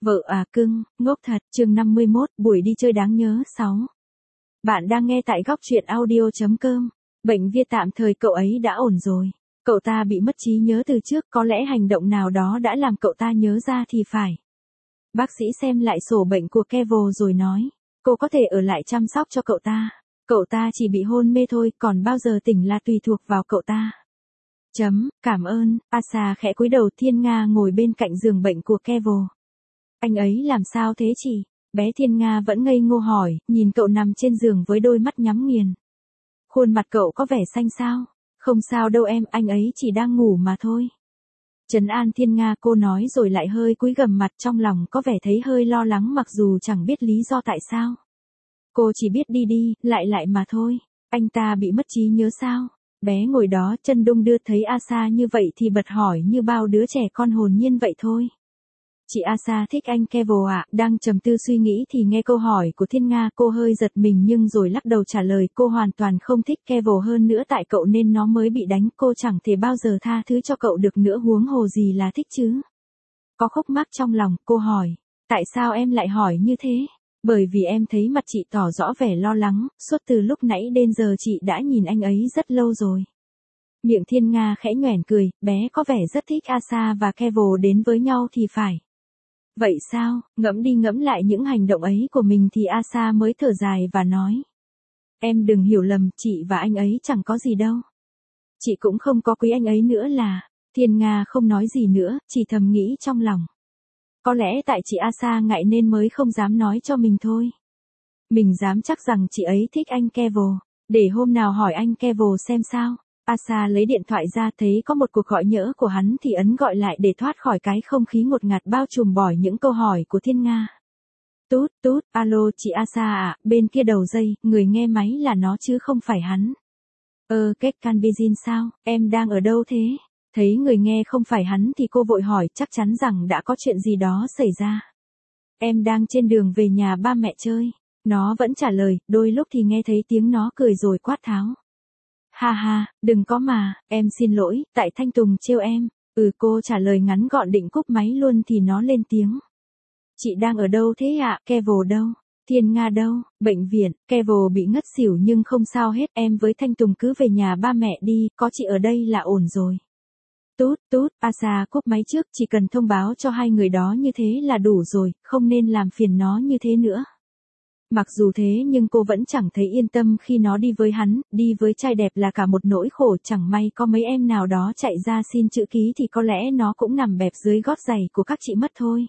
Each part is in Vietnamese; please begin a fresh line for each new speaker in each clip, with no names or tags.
Vợ à cưng, ngốc thật, chương 51, buổi đi chơi đáng nhớ 6. Bạn đang nghe tại góc truyện audio.com. Bệnh viêm tạm thời cậu ấy đã ổn rồi. Cậu ta bị mất trí nhớ từ trước, có lẽ hành động nào đó đã làm cậu ta nhớ ra thì phải. Bác sĩ xem lại sổ bệnh của Kevo rồi nói, cô có thể ở lại chăm sóc cho cậu ta. Cậu ta chỉ bị hôn mê thôi, còn bao giờ tỉnh là tùy thuộc vào cậu ta. Cảm ơn, Asa khẽ cúi đầu. Thiên Nga ngồi bên cạnh giường bệnh của Kevo. Anh ấy làm sao thế chị? Bé Thiên Nga vẫn ngây ngô hỏi, nhìn cậu nằm trên giường với đôi mắt nhắm nghiền. Khuôn mặt cậu có vẻ xanh xao. Không sao đâu em, anh ấy chỉ đang ngủ mà thôi. Trấn an Thiên Nga, cô nói rồi lại hơi cúi gằm mặt, trong lòng có vẻ thấy hơi lo lắng mặc dù chẳng biết lý do tại sao. Cô chỉ biết đi đi, lại mà thôi. Anh ta bị mất trí nhớ sao? Bé ngồi đó chân đung đưa thấy Asa như vậy thì bật hỏi như bao đứa trẻ con hồn nhiên vậy thôi. Chị Asa thích anh Kevo ạ. Đang trầm tư suy nghĩ thì nghe câu hỏi của Thiên Nga, cô hơi giật mình nhưng rồi lắc đầu trả lời, cô hoàn toàn không thích Kevo, hơn nữa tại cậu nên nó mới bị đánh, cô chẳng thể bao giờ tha thứ cho cậu được nữa, huống hồ gì là thích chứ. Có khúc mắc trong lòng, cô hỏi, tại sao em lại hỏi như thế? Bởi vì em thấy mặt chị tỏ rõ vẻ lo lắng, suốt từ lúc nãy đến giờ chị đã nhìn anh ấy rất lâu rồi. Miệng Thiên Nga khẽ nhoẻn cười, bé có vẻ rất thích Asa và Kevo đến với nhau thì phải. Vậy sao? Ngẫm đi ngẫm lại những hành động ấy của mình thì Asa mới thở dài và nói. Em đừng hiểu lầm, chị và anh ấy chẳng có gì đâu. Chị cũng không có quý anh ấy nữa là. Thiên Nga không nói gì nữa, chỉ thầm nghĩ trong lòng. Có lẽ tại chị Asa ngại nên mới không dám nói cho mình thôi. Mình dám chắc rằng chị ấy thích anh Kevo. Để hôm nào hỏi anh Kevo xem sao. Asa lấy điện thoại ra, thấy có một cuộc gọi nhỡ của hắn thì ấn gọi lại để thoát khỏi cái không khí ngột ngạt bao trùm bởi những câu hỏi của Thiên Nga. Tút, alo chị Asa à, bên kia đầu dây, người nghe máy là nó chứ không phải hắn. Kết Canbizin sao, em đang ở đâu thế? Thấy người nghe không phải hắn thì cô vội hỏi, chắc chắn rằng đã có chuyện gì đó xảy ra. Em đang trên đường về nhà ba mẹ chơi. Nó vẫn trả lời, đôi lúc thì nghe thấy tiếng nó cười rồi quát tháo. Ha, đừng có mà, em xin lỗi, tại Thanh Tùng trêu em. Cô trả lời ngắn gọn định cúp máy luôn thì nó lên tiếng. Chị đang ở đâu thế ạ? Kevo đâu? Thiên Nga đâu? Bệnh viện. Kevo bị ngất xỉu nhưng không sao hết, em với Thanh Tùng cứ về nhà ba mẹ đi, có chị ở đây là ổn rồi. Tút, Asa cúp máy trước, chỉ cần thông báo cho hai người đó như thế là đủ rồi, không nên làm phiền nó như thế nữa. Mặc dù thế nhưng cô vẫn chẳng thấy yên tâm khi nó đi với hắn, đi với trai đẹp là cả một nỗi khổ, chẳng may có mấy em nào đó chạy ra xin chữ ký thì có lẽ nó cũng nằm bẹp dưới gót giày của các chị mất thôi.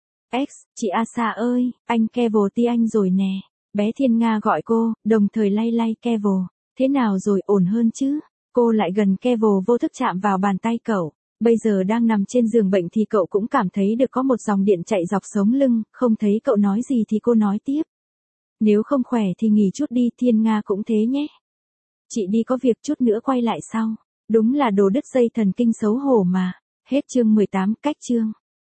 Chị Asa ơi, anh Kevo ti anh rồi nè. Bé Thiên Nga gọi cô, đồng thời lay Kevo. Thế nào rồi, ổn hơn chứ? Cô lại gần Kevo vô thức chạm vào bàn tay cậu. Bây giờ đang nằm trên giường bệnh thì cậu cũng cảm thấy được có một dòng điện chạy dọc sống lưng, không thấy cậu nói gì thì cô nói tiếp. Nếu không khỏe thì nghỉ chút đi, Thiên Nga cũng thế nhé. Chị đi có việc, chút nữa quay lại sau. Đúng là đồ đứt dây thần kinh xấu hổ mà. Hết chương 18, cách chương.